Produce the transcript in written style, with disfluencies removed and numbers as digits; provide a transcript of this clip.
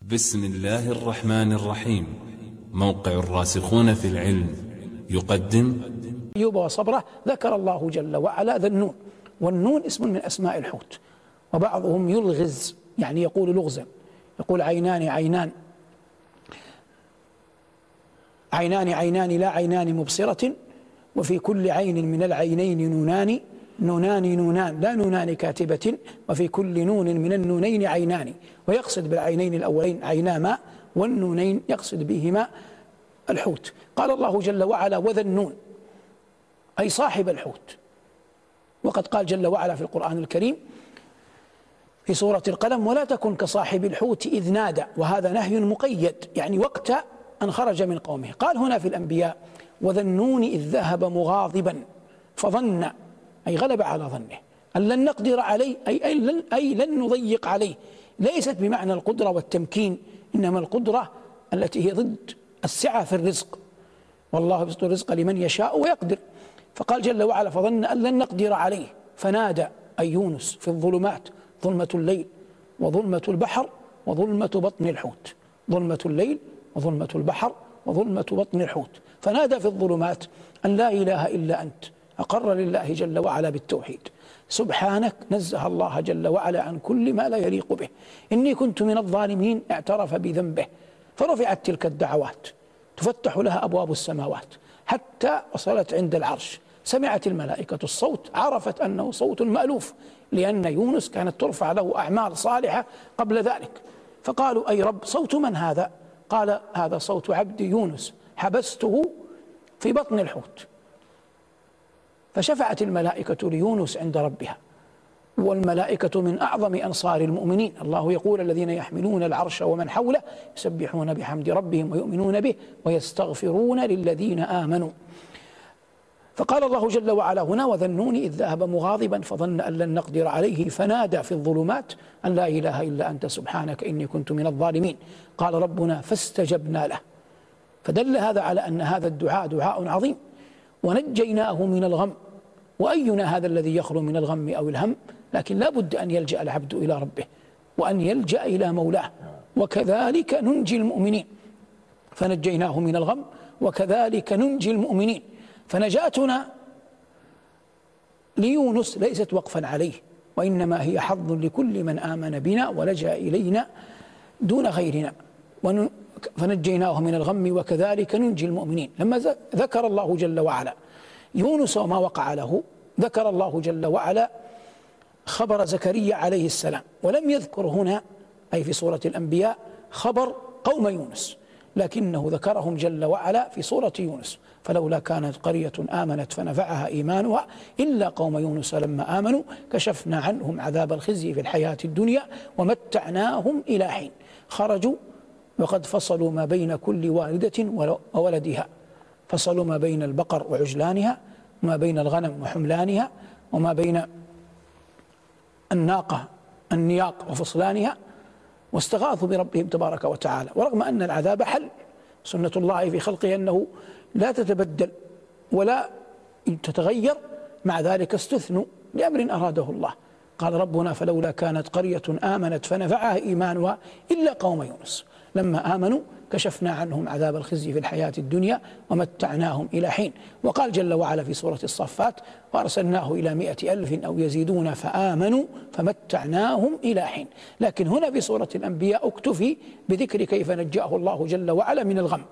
بسم الله الرحمن الرحيم. موقع الراسخون في العلم يقدم أيوب وصبره. ذكر الله جل وعلا ذا النون، والنون اسم من أسماء الحوت، وبعضهم يلغز يعني يقول لغزا، يقول عينان عينان عينان عينان لا عينان مبصرة، وفي كل عين من العينين نونان نونان نونان لا نونان كاتبة، وفي كل نون من النونين عينان، ويقصد بالعينين الأولين عينا ماء، والنونين يقصد بهما الحوت. قال الله جل وعلا وذا النون، أي صاحب الحوت. وقد قال جل وعلا في القرآن الكريم في سورة القلم ولا تكن كصاحب الحوت إذ نادى، وهذا نهي مقيد يعني وقت أن خرج من قومه. قال هنا في الأنبياء وذا النون إذ ذهب مغاضبا فظن، أي غلب على ظنه أن لن نقدر عليه، أي لن نضيق عليه، ليست بمعنى القدرة والتمكين، إنما القدرة التي هي ضد السعة في الرزق، والله يبسط الرزق لمن يشاء ويقدر. فقال جل وعلا فظن أن لن نقدر عليه فنادى، أي يونس، في الظلمات، ظلمة الليل وظلمة البحر وظلمة بطن الحوت، ظلمة الليل وظلمة البحر وظلمة بطن الحوت، فنادى في الظلمات أن لا إله إلا أنت، أقر لله جل وعلا بالتوحيد، سبحانك، نزه الله جل وعلا عن كل ما لا يليق به، إني كنت من الظالمين، اعترف بذنبه، فرفعت تلك الدعوات، تفتح لها أبواب السماوات حتى وصلت عند العرش، سمعت الملائكة الصوت، عرفت أنه صوت مألوف، لأن يونس كانت ترفع له أعمال صالحة قبل ذلك، فقالوا أي رب صوت من هذا؟ قال هذا صوت عبد يونس حبسته في بطن الحوت. فشفعت الملائكة ليونس عند ربها، والملائكة من أعظم أنصار المؤمنين، الله يقول الذين يحملون العرش ومن حوله يسبحون بحمد ربهم ويؤمنون به ويستغفرون للذين آمنوا. فقال الله جل وعلا هنا وذا النون إذ ذهب مغاضبا فظن أن لن نقدر عليه فنادى في الظلمات أن لا إله إلا أنت سبحانك إني كنت من الظالمين. قال ربنا فاستجبنا له، فدل هذا على أن هذا الدعاء دعاء عظيم، ونجيناه من الغم. وأينا هذا الذي يخلو من الغم أو الهم؟ لكن لا بد أن يلجأ العبد إلى ربه وأن يلجأ إلى مولاه، وكذلك ننجي المؤمنين، فنجيناه من الغم وكذلك ننجي المؤمنين. فنجاتنا ليونس ليست وقفا عليه، وإنما هي حظ لكل من آمن بنا ولجأ إلينا دون غيرنا، فنجيناه من الغم وكذلك ننجي المؤمنين. لما ذكر الله جل وعلا يونس وما وقع له، ذكر الله جل وعلا خبر زكريا عليه السلام، ولم يذكر هنا أي في سورة الأنبياء خبر قوم يونس، لكنه ذكرهم جل وعلا في سورة يونس. فلولا كانت قرية آمنت فنفعها إيمانها إلا قوم يونس لما آمنوا كشفنا عنهم عذاب الخزي في الحياة الدنيا ومتعناهم إلى حين. خرجوا وقد فصلوا ما بين كل والدة وولدها، فصلوا ما بين البقر وعجلانها، وما بين الغنم وحملانها، وما بين الناقة النياق وفصلانها، واستغاثوا بربهم تبارك وتعالى. ورغم أن العذاب حل، سنة الله في خلقه أنه لا تتبدل ولا تتغير، مع ذلك استثنوا لأمر أراده الله. قال ربنا فلولا كانت قرية آمنت فنفعها إيمانها إلا قوم يونس لما آمنوا كشفنا عنهم عذاب الخزي في الحياة الدنيا ومتعناهم إلى حين. وقال جل وعلا في سورة الصفات وأرسلناه إلى 100,000 أو يزيدون فآمنوا فمتعناهم إلى حين. لكن هنا في سورة الأنبياء اكتفي بذكر كيف نجاه الله جل وعلا من الغم.